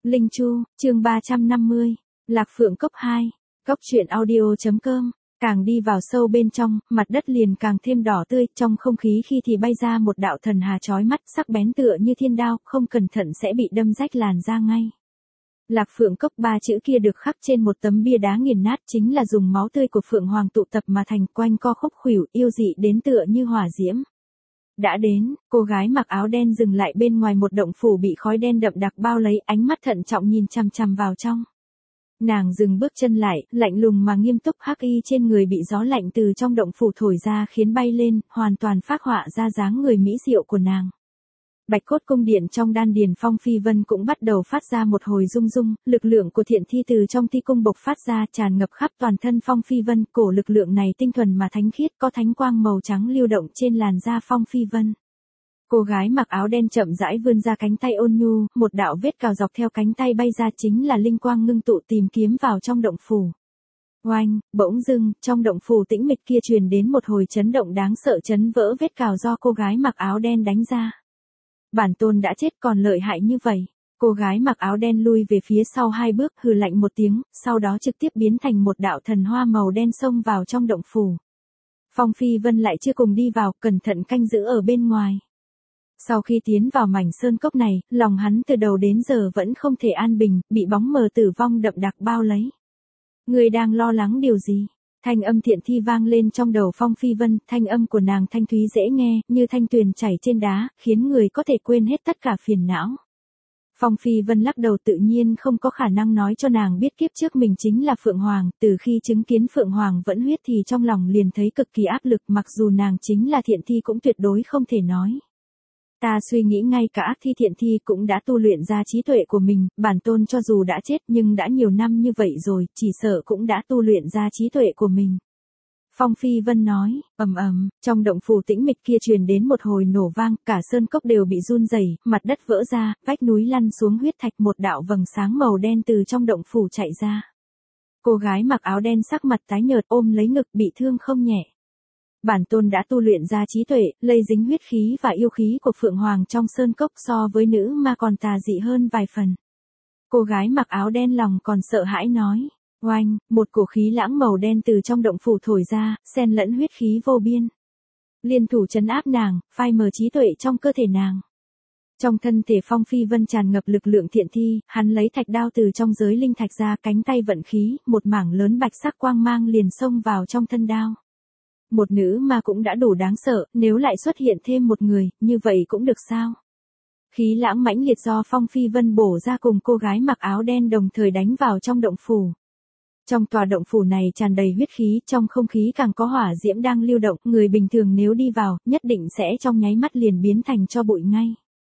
Linh Chu, chương 350, Lạc Phượng Cốc 2, Cốc truyện audio.com. Càng đi vào sâu bên trong, mặt đất liền càng thêm đỏ tươi, trong không khí khi thì bay ra một đạo thần hà chói mắt, sắc bén tựa như thiên đao, không cẩn thận sẽ bị đâm rách làn da ngay. Lạc Phượng Cốc 3 chữ kia được khắc trên một tấm bia đá nghiền nát, chính là dùng máu tươi của Phượng Hoàng tụ tập mà thành, quanh co khúc khuỷu, yêu dị đến tựa như hỏa diễm. Đã đến, cô gái mặc áo đen dừng lại bên ngoài một động phủ bị khói đen đậm đặc bao lấy, ánh mắt thận trọng nhìn chằm chằm vào trong. Nàng dừng bước chân lại, lạnh lùng mà nghiêm túc, hắc y trên người bị gió lạnh từ trong động phủ thổi ra khiến bay lên, hoàn toàn phác họa ra dáng người mỹ diệu của nàng. Bạch cốt cung điện trong đan điền Phong Phi Vân cũng bắt đầu phát ra một hồi rung rung, lực lượng của thiện thi từ trong thi cung bộc phát ra, tràn ngập khắp toàn thân Phong Phi Vân, cổ lực lượng này tinh thuần mà thánh khiết, có thánh quang màu trắng lưu động trên làn da Phong Phi Vân. Cô gái mặc áo đen chậm rãi vươn ra cánh tay ôn nhu, một đạo vết cào dọc theo cánh tay bay ra, chính là linh quang ngưng tụ tìm kiếm vào trong động phủ. Oanh, bỗng dưng, trong động phủ tĩnh mịch kia truyền đến một hồi chấn động đáng sợ, chấn vỡ vết cào do cô gái mặc áo đen đánh ra. Bản tôn đã chết còn lợi hại như vậy. Cô gái mặc áo đen lui về phía sau 2 bước, hừ lạnh một tiếng, sau đó trực tiếp biến thành một đạo thần hoa màu đen xông vào trong động phủ. Phong Phi Vân lại chưa cùng đi vào, cẩn thận canh giữ ở bên ngoài. Sau khi tiến vào mảnh sơn cốc này, lòng hắn từ đầu đến giờ vẫn không thể an bình, bị bóng mờ tử vong đậm đặc bao lấy. Người đang lo lắng điều gì? Thanh âm thiện thi vang lên trong đầu Phong Phi Vân, thanh âm của nàng thanh thúy dễ nghe, như thanh tuyền chảy trên đá, khiến người có thể quên hết tất cả phiền não. Phong Phi Vân lắc đầu, tự nhiên không có khả năng nói cho nàng biết kiếp trước mình chính là Phượng Hoàng, từ khi chứng kiến Phượng Hoàng vẫn huyết thì trong lòng liền thấy cực kỳ áp lực, mặc dù nàng chính là thiện thi cũng tuyệt đối không thể nói. Ta suy nghĩ ngay cả ác thi thiện thi cũng đã tu luyện ra trí tuệ của mình, bản tôn cho dù đã chết nhưng đã nhiều năm như vậy rồi, chỉ sợ cũng đã tu luyện ra trí tuệ của mình. Phong Phi Vân nói, ầm ầm, trong động phủ tĩnh mịch kia truyền đến một hồi nổ vang, cả sơn cốc đều bị run rẩy, mặt đất vỡ ra, vách núi lăn xuống huyết thạch, một đạo vầng sáng màu đen từ trong động phủ chạy ra. Cô gái mặc áo đen sắc mặt tái nhợt ôm lấy ngực, bị thương không nhẹ. Bản tôn đã tu luyện ra trí tuệ, lây dính huyết khí và yêu khí của Phượng Hoàng trong sơn cốc, so với nữ ma còn tà dị hơn vài phần. Cô gái mặc áo đen lòng còn sợ hãi nói. Oanh, một cổ khí lãng màu đen từ trong động phủ thổi ra, xen lẫn huyết khí vô biên. Liên thủ trấn áp nàng, phai mờ trí tuệ trong cơ thể nàng. Trong thân thể Phong Phi Vân tràn ngập lực lượng thiện thi, hắn lấy thạch đao từ trong giới linh thạch ra, cánh tay vận khí, một mảng lớn bạch sắc quang mang liền xông vào trong thân đao. Một nữ ma cũng đã đủ đáng sợ, nếu lại xuất hiện thêm một người, như vậy cũng được sao? Khí lãng mãnh liệt do Phong Phi Vân bổ ra cùng cô gái mặc áo đen đồng thời đánh vào trong động phủ. Trong tòa động phủ này tràn đầy huyết khí, trong không khí càng có hỏa diễm đang lưu động, người bình thường nếu đi vào, nhất định sẽ trong nháy mắt liền biến thành tro bụi ngay.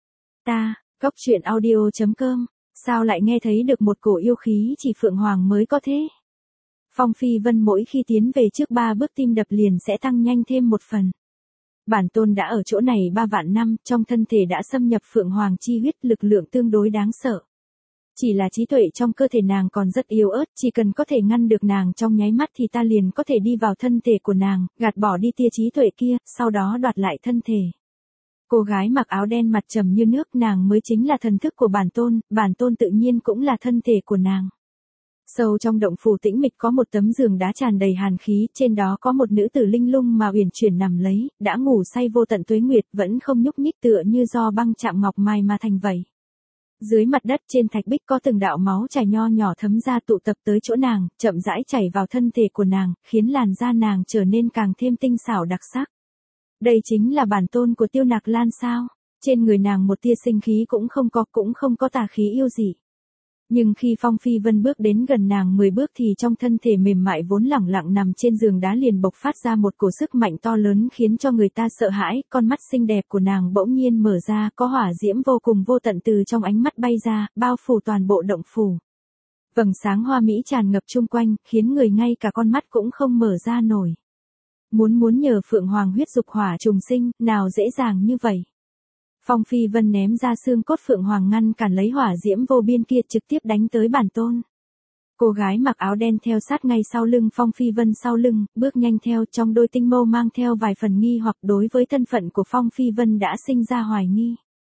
Cốc truyện audio.com, sao lại nghe thấy được một cổ yêu khí chỉ Phượng Hoàng mới có thế? Phong Phi Vân mỗi khi tiến về trước 3 bước tim đập liền sẽ tăng nhanh thêm một phần. Bản tôn đã ở chỗ này 3 vạn năm, trong thân thể đã xâm nhập Phượng Hoàng chi huyết, lực lượng tương đối đáng sợ. Chỉ là trí tuệ trong cơ thể nàng còn rất yếu ớt, chỉ cần có thể ngăn được nàng trong nháy mắt thì ta liền có thể đi vào thân thể của nàng, gạt bỏ đi tia trí tuệ kia, sau đó đoạt lại thân thể. Cô gái mặc áo đen mặt trầm như nước, nàng mới chính là thần thức của bản tôn tự nhiên cũng là thân thể của nàng. Sâu trong động phủ tĩnh mịch có một tấm giường đá tràn đầy hàn khí, trên đó có một nữ tử linh lung mà uyển chuyển nằm lấy, đã ngủ say vô tận tuế nguyệt, vẫn không nhúc nhích, tựa như do băng chạm ngọc mai mà thành vậy. Dưới mặt đất trên thạch bích có từng đạo máu chảy nho nhỏ thấm ra tụ tập tới chỗ nàng, chậm rãi chảy vào thân thể của nàng, khiến làn da nàng trở nên càng thêm tinh xảo đặc sắc. Đây chính là bản tôn của Tiêu Nặc Lan sao? Trên người nàng một tia sinh khí cũng không có tà khí yêu gì. Nhưng khi Phong Phi Vân bước đến gần nàng 10 bước thì trong thân thể mềm mại vốn lẳng lặng nằm trên giường đá liền bộc phát ra một cổ sức mạnh to lớn khiến cho người ta sợ hãi, con mắt xinh đẹp của nàng bỗng nhiên mở ra, có hỏa diễm vô cùng vô tận từ trong ánh mắt bay ra, bao phủ toàn bộ động phủ. Vầng sáng hoa mỹ tràn ngập chung quanh, khiến người ngay cả con mắt cũng không mở ra nổi. Muốn nhờ Phượng Hoàng huyết dục hỏa trùng sinh, nào dễ dàng như vậy. Phong Phi Vân ném ra xương cốt Phượng Hoàng ngăn cản lấy hỏa diễm vô biên kia, trực tiếp đánh tới bản tôn. Cô gái mặc áo đen theo sát ngay sau lưng Phong Phi Vân sau lưng, bước nhanh theo, trong đôi tinh mâu mang theo vài phần nghi hoặc, đối với thân phận của Phong Phi Vân đã sinh ra hoài nghi.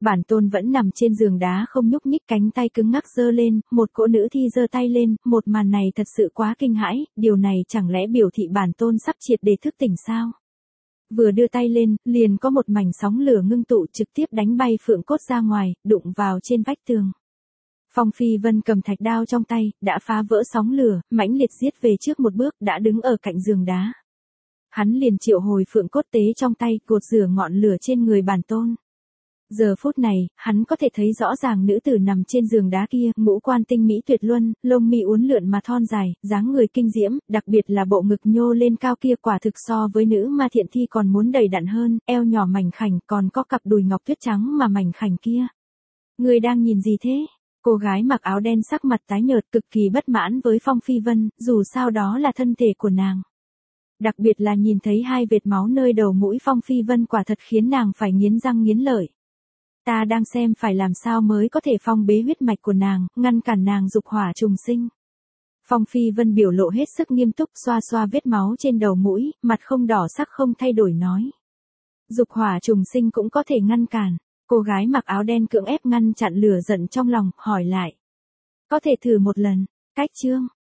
Bản tôn vẫn nằm trên giường đá không nhúc nhích, cánh tay cứng ngắc giơ lên, một cỗ nữ thi giơ tay lên, một màn này thật sự quá kinh hãi, điều này chẳng lẽ biểu thị bản tôn sắp triệt để thức tỉnh sao? Vừa đưa tay lên, liền có một mảnh sóng lửa ngưng tụ trực tiếp đánh bay phượng cốt ra ngoài, đụng vào trên vách tường. Phong Phi Vân cầm thạch đao trong tay, đã phá vỡ sóng lửa, mãnh liệt giết về trước một bước, đã đứng ở cạnh giường đá. Hắn liền triệu hồi phượng cốt tế trong tay, cột rửa ngọn lửa trên người bản tôn. Giờ phút này, hắn có thể thấy rõ ràng nữ tử nằm trên giường đá kia, ngũ quan tinh mỹ tuyệt luân, lông mi uốn lượn mà thon dài, dáng người kinh diễm, đặc biệt là bộ ngực nhô lên cao kia quả thực so với nữ ma thiện thi còn muốn đầy đặn hơn, eo nhỏ mảnh khảnh, còn có cặp đùi ngọc tuyết trắng mà mảnh khảnh kia. Người đang nhìn gì thế? Cô gái mặc áo đen sắc mặt tái nhợt cực kỳ bất mãn với Phong Phi Vân, dù sao đó là thân thể của nàng. Đặc biệt là nhìn thấy hai vệt máu nơi đầu mũi Phong Phi Vân quả thật khiến nàng phải nghiến răng nghiến lợi. Ta đang xem phải làm sao mới có thể phong bế huyết mạch của nàng, ngăn cản nàng dục hỏa trùng sinh. Phong Phi Vân biểu lộ hết sức nghiêm túc, xoa xoa vết máu trên đầu mũi, mặt không đỏ sắc không thay đổi nói. Dục hỏa trùng sinh cũng có thể ngăn cản. Cô gái mặc áo đen cưỡng ép ngăn chặn lửa giận trong lòng, hỏi lại. Có thể thử một lần. Cách chương.